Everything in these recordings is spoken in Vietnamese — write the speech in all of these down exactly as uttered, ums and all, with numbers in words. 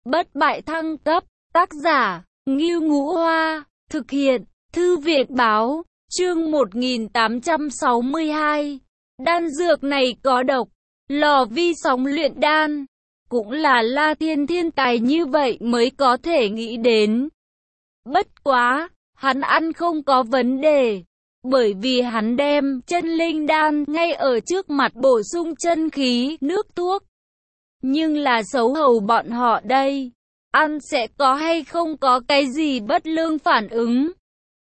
Bất bại thăng cấp, tác giả, Ngưu Ngũ Hoa, thực hiện, Thư viện báo, chương một nghìn tám trăm sáu mươi hai. Đan dược này có độc, lò vi sóng luyện đan, cũng là La Thiên thiên tài như vậy mới có thể nghĩ đến. Bất quá, hắn ăn không có vấn đề, bởi vì hắn đem chân linh đan ngay ở trước mặt bổ sung chân khí, nước thuốc. Nhưng là xấu hầu bọn họ đây, ăn sẽ có hay không có cái gì bất lương phản ứng.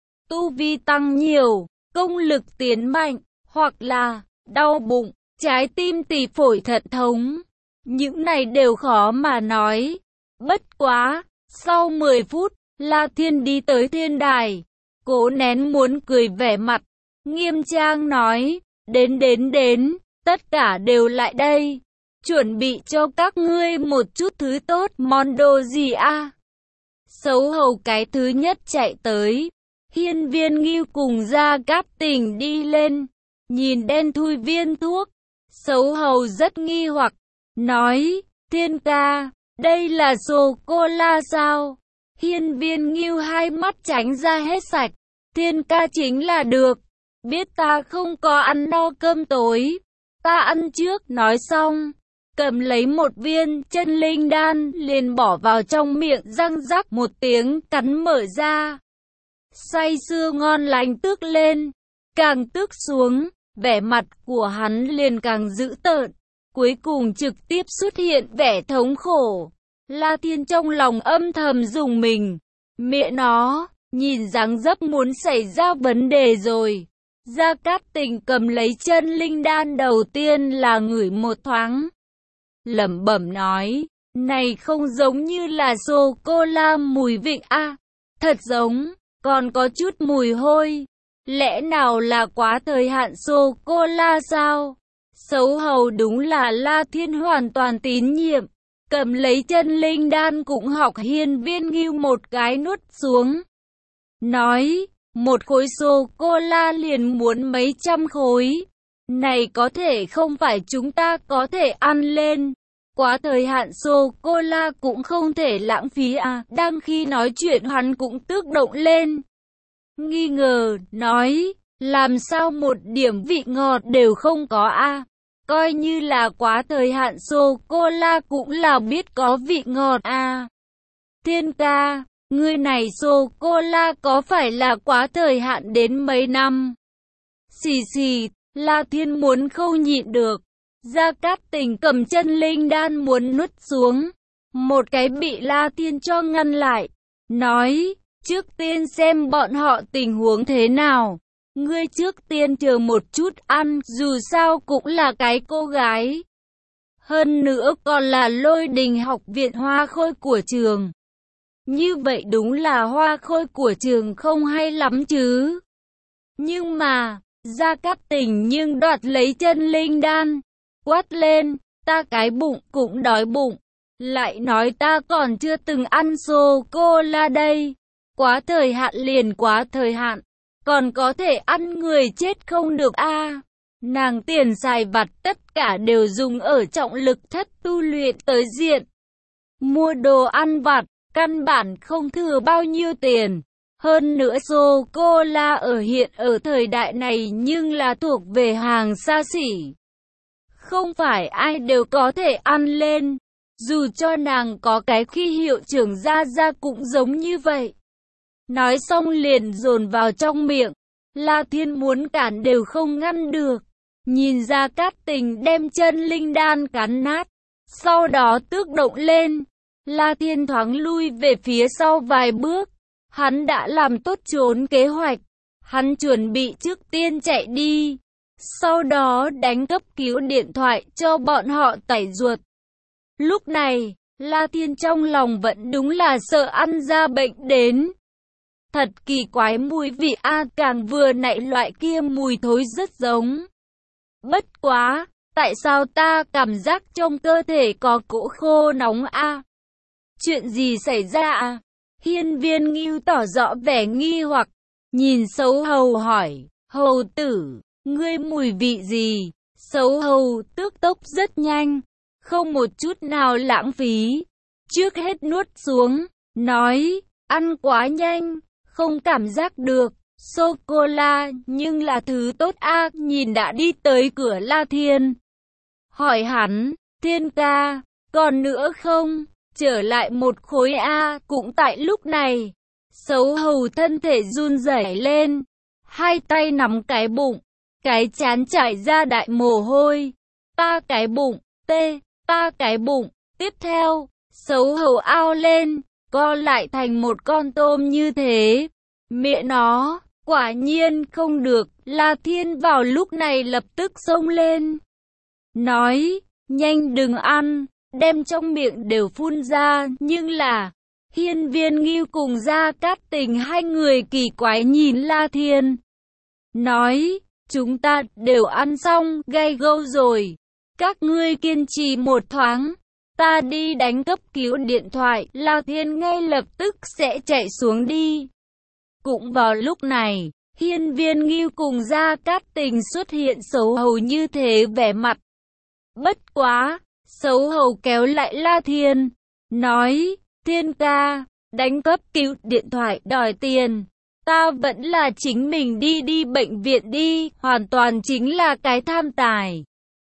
Tu vi tăng nhiều, công lực tiến mạnh, hoặc là đau bụng, trái tim tỳ phổi thận thống. Những này đều khó mà nói. Bất quá, sau mười phút, La Thiên đi tới thiên đài, cố nén muốn cười vẻ mặt, nghiêm trang nói, đến đến đến, tất cả đều lại đây. Chuẩn bị cho các ngươi một chút thứ tốt, món đồ gì a? À? Xấu hầu cái thứ nhất chạy tới. Hiên Viên Ngưu cùng Gia Cát Tình đi lên, nhìn đen thui viên thuốc. Xấu hầu rất nghi hoặc, nói, Thiên ca, đây là sô-cô-la sao? Hiên Viên Ngưu hai mắt tránh ra hết sạch, Thiên ca chính là được, biết ta không có ăn no cơm tối, ta ăn trước. Nói xong, cầm lấy một viên chân linh đan, liền bỏ vào trong miệng, răng rắc một tiếng cắn mở ra. Say sưa ngon lành tước lên, càng tước xuống, vẻ mặt của hắn liền càng dữ tợn, cuối cùng trực tiếp xuất hiện vẻ thống khổ. La Thiên trong lòng âm thầm rùng mình, mẹ nó, nhìn dáng dấp muốn xảy ra vấn đề rồi. Gia Cát Tình cầm lấy chân linh đan đầu tiên là ngửi một thoáng, lẩm bẩm nói, này không giống như là sô-cô-la mùi vị a, à, thật giống, còn có chút mùi hôi, lẽ nào là quá thời hạn sô-cô-la sao? Xấu hầu đúng là La Thiên hoàn toàn tín nhiệm, cầm lấy chân linh đan cũng học Hiên Viên Ngưu một cái nuốt xuống. Nói, một khối sô-cô-la liền muốn mấy trăm khối, này có thể không phải chúng ta có thể ăn lên. Quá thời hạn sô-cô-la cũng không thể lãng phí à. Đang khi nói chuyện hắn cũng tức động lên, nghi ngờ, nói, làm sao một điểm vị ngọt đều không có a? À? Coi như là quá thời hạn sô-cô-la cũng là biết có vị ngọt à. Thiên ca, ngươi này sô-cô-la có phải là quá thời hạn đến mấy năm? Xì xì, La Thiên muốn không nhịn được. Gia Cát Tình cầm chân linh đan muốn nuốt xuống, một cái bị La Thiên cho ngăn lại, nói, trước tiên xem bọn họ tình huống thế nào, ngươi trước tiên chờ một chút ăn, dù sao cũng là cái cô gái. Hơn nữa còn là Lôi Đình học viện hoa khôi của trường. Như vậy đúng là hoa khôi của trường không hay lắm chứ. Nhưng mà, Gia Cát Tình nhưng đoạt lấy chân linh đan, quát lên, ta cái bụng cũng đói bụng, lại nói ta còn chưa từng ăn sô-cô-la đây, quá thời hạn liền quá thời hạn, còn có thể ăn người chết không được a. À, nàng tiền xài vặt tất cả đều dùng ở trọng lực thất tu luyện tới diện, mua đồ ăn vặt, căn bản không thừa bao nhiêu tiền. Hơn nữa sô-cô-la ở hiện ở thời đại này nhưng là thuộc về hàng xa xỉ, không phải ai đều có thể ăn lên, dù cho nàng có cái khi hiệu trưởng Gia Gia cũng giống như vậy. Nói xong liền dồn vào trong miệng, La Thiên muốn cản đều không ngăn được, nhìn Gia Cát Tình đem chân linh đan cắn nát, sau đó tước động lên. La Thiên thoáng lui về phía sau vài bước, hắn đã làm tốt trốn kế hoạch, hắn chuẩn bị trước tiên chạy đi, sau đó đánh cấp cứu điện thoại cho bọn họ tẩy ruột. Lúc này, La Thiên trong lòng vẫn đúng là sợ ăn ra bệnh đến. Thật kỳ quái mùi vị a, à, càng vừa nãy loại kia mùi thối rất giống. Bất quá, tại sao ta cảm giác trong cơ thể có cỗ khô nóng a? À? Chuyện gì xảy ra à? Hiên Viên Ngưu tỏ rõ vẻ nghi hoặc, nhìn xấu hầu hỏi, hầu tử, ngươi mùi vị gì? Xấu hầu tước tốc rất nhanh, không một chút nào lãng phí, trước hết nuốt xuống, nói, ăn quá nhanh, không cảm giác được. Sô-cô-la, nhưng là thứ tốt a. Nhìn đã đi tới cửa La Thiên. Hỏi hắn, Thiên ca, còn nữa không? Trở lại một khối a. Cũng tại lúc này, Sấu Hầu thân thể run rẩy lên, hai tay nắm cái bụng, cái trán chảy ra đại mồ hôi. Ta cái bụng, tê, ta cái bụng. Tiếp theo, Sấu Hầu ao lên, co lại thành một con tôm như thế. Mẹ nó, quả nhiên không được. La Thiên vào lúc này lập tức xông lên, nói, nhanh đừng ăn, đem trong miệng đều phun ra. Nhưng là, Hiên Viên Ngưu cùng Gia Cát Tình hai người kỳ quái nhìn La Thiên, nói, chúng ta đều ăn xong, gai gâu rồi. Các ngươi kiên trì một thoáng, ta đi đánh cấp cứu điện thoại. La Thiên ngay lập tức sẽ chạy xuống đi. Cũng vào lúc này, Hiên Viên Ngưu cùng Gia Cát Tình xuất hiện. Sấu Hầu như thế vẻ mặt. Bất quá, Sấu Hầu kéo lại La Thiên, nói, Thiên ca, đánh cấp cứu điện thoại đòi tiền. Ta vẫn là chính mình đi đi bệnh viện đi, hoàn toàn chính là cái tham tài.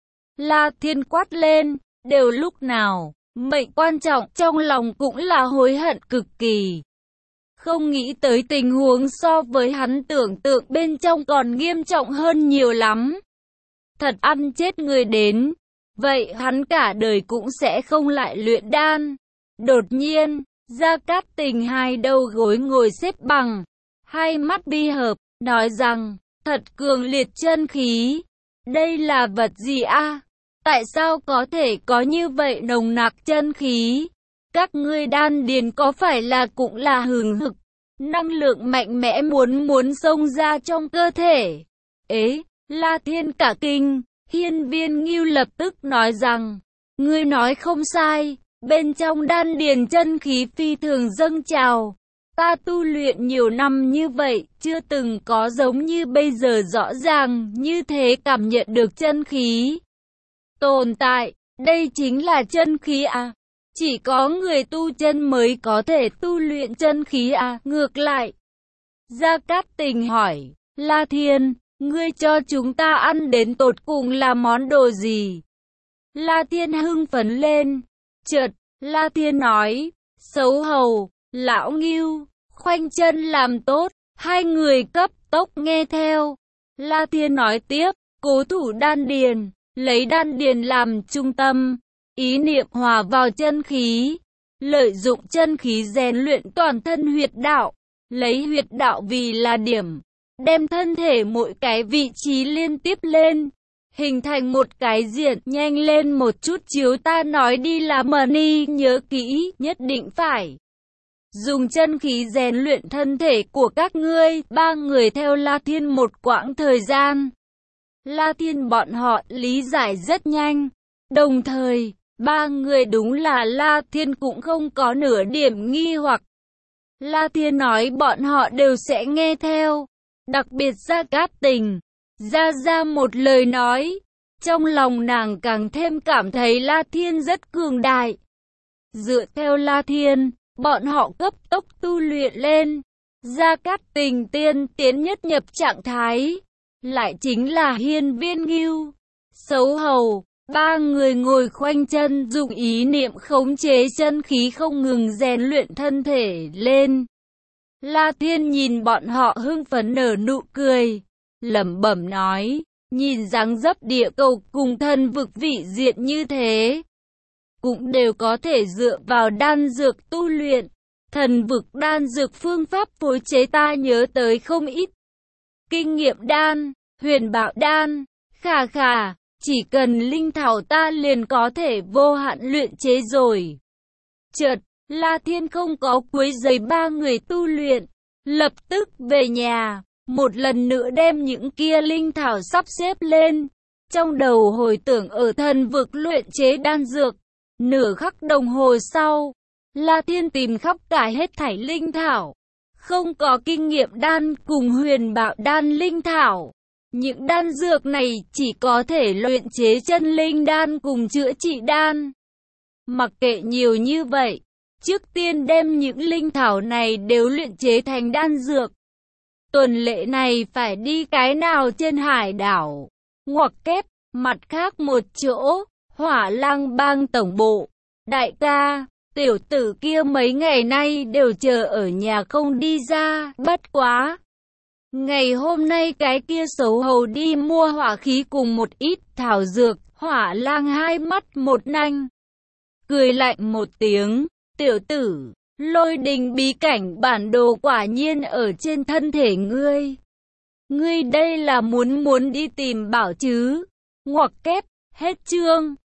La Thiên quát lên, đều lúc nào, mệnh quan trọng, trong lòng cũng là hối hận cực kỳ. Không nghĩ tới tình huống so với hắn tưởng tượng bên trong còn nghiêm trọng hơn nhiều lắm. Thật ăn chết người đến, vậy hắn cả đời cũng sẽ không lại luyện đan. Đột nhiên, Gia Cát Tình hai đầu gối ngồi xếp bằng, hai mắt bi hợp, nói rằng, thật cường liệt chân khí. Đây là vật gì a? Tại sao có thể có như vậy nồng nặc chân khí? Các ngươi đan điền có phải là cũng là hừng hực, năng lượng mạnh mẽ muốn muốn xông ra trong cơ thể? Ế, La Thiên cả kinh. Hiên Viên Ngưu lập tức nói rằng, ngươi nói không sai, bên trong đan điền chân khí phi thường dâng trào. Ta tu luyện nhiều năm như vậy, chưa từng có giống như bây giờ rõ ràng như thế cảm nhận được chân khí tồn tại. Đây chính là chân khí à? Chỉ có người tu chân mới có thể tu luyện chân khí à? Ngược lại, Gia Cát Tình hỏi, La Thiên, ngươi cho chúng ta ăn đến tột cùng là món đồ gì? La Thiên hưng phấn lên. Chợt, La Thiên nói, Sấu Hầu, Lão Ngưu, khoanh chân làm tốt. Hai người cấp tốc nghe theo. La Thiên nói tiếp, cố thủ đan điền, lấy đan điền làm trung tâm, ý niệm hòa vào chân khí, lợi dụng chân khí rèn luyện toàn thân huyệt đạo, lấy huyệt đạo vì là điểm, đem thân thể mỗi cái vị trí liên tiếp lên, hình thành một cái diện. Nhanh lên một chút, chiếu ta nói đi là money, nhớ kỹ, nhất định phải dùng chân khí rèn luyện thân thể của các ngươi. Ba người theo La Thiên một quãng thời gian, La Thiên bọn họ lý giải rất nhanh. Đồng thời, ba người đúng là La Thiên cũng không có nửa điểm nghi hoặc. La Thiên nói bọn họ đều sẽ nghe theo. Đặc biệt Gia Cát Tình, ra ra một lời nói, trong lòng nàng càng thêm cảm thấy La Thiên rất cường đại. Dựa theo La Thiên, bọn họ cấp tốc tu luyện lên. Gia Cát Tình tiên tiến nhất nhập trạng thái, lại chính là Hiên Viên Ngưu, Sấu Hầu. Ba người ngồi khoanh chân, dùng ý niệm khống chế chân khí không ngừng rèn luyện thân thể lên. La Thiên nhìn bọn họ hưng phấn nở nụ cười, lẩm bẩm nói, nhìn dáng dấp địa cầu cùng thần vực vị diện như thế, cũng đều có thể dựa vào đan dược tu luyện. Thần vực đan dược phương pháp phối chế ta nhớ tới không ít. Kinh nghiệm đan, huyền bảo đan, khà khà, chỉ cần linh thảo ta liền có thể vô hạn luyện chế rồi. Chợt, La Thiên không có quấy rầy ba người tu luyện, lập tức về nhà, một lần nữa đem những kia linh thảo sắp xếp lên, trong đầu hồi tưởng ở thần vực luyện chế đan dược. Nửa khắc đồng hồ sau, La Thiên tìm khắp cả hết thảy linh thảo, không có kinh nghiệm đan cùng huyền bảo đan linh thảo. Những đan dược này chỉ có thể luyện chế chân linh đan cùng chữa trị đan. Mặc kệ nhiều như vậy, trước tiên đem những linh thảo này đều luyện chế thành đan dược. Tuần lễ này phải đi cái nào trên hải đảo? Ngoặc kép, mặt khác một chỗ, Hỏa Lang Bang tổng bộ. Đại ca, tiểu tử kia mấy ngày nay đều chờ ở nhà không đi ra, bất quá. Ngày hôm nay cái kia xấu hầu đi mua hỏa khí cùng một ít thảo dược, Hỏa Lang hai mắt một nanh. Cười lạnh một tiếng, tiểu tử, lôi đình bí cảnh bản đồ quả nhiên ở trên thân thể ngươi. Ngươi đây là muốn muốn đi tìm bảo chứ? Ngoặc kép, hết chương.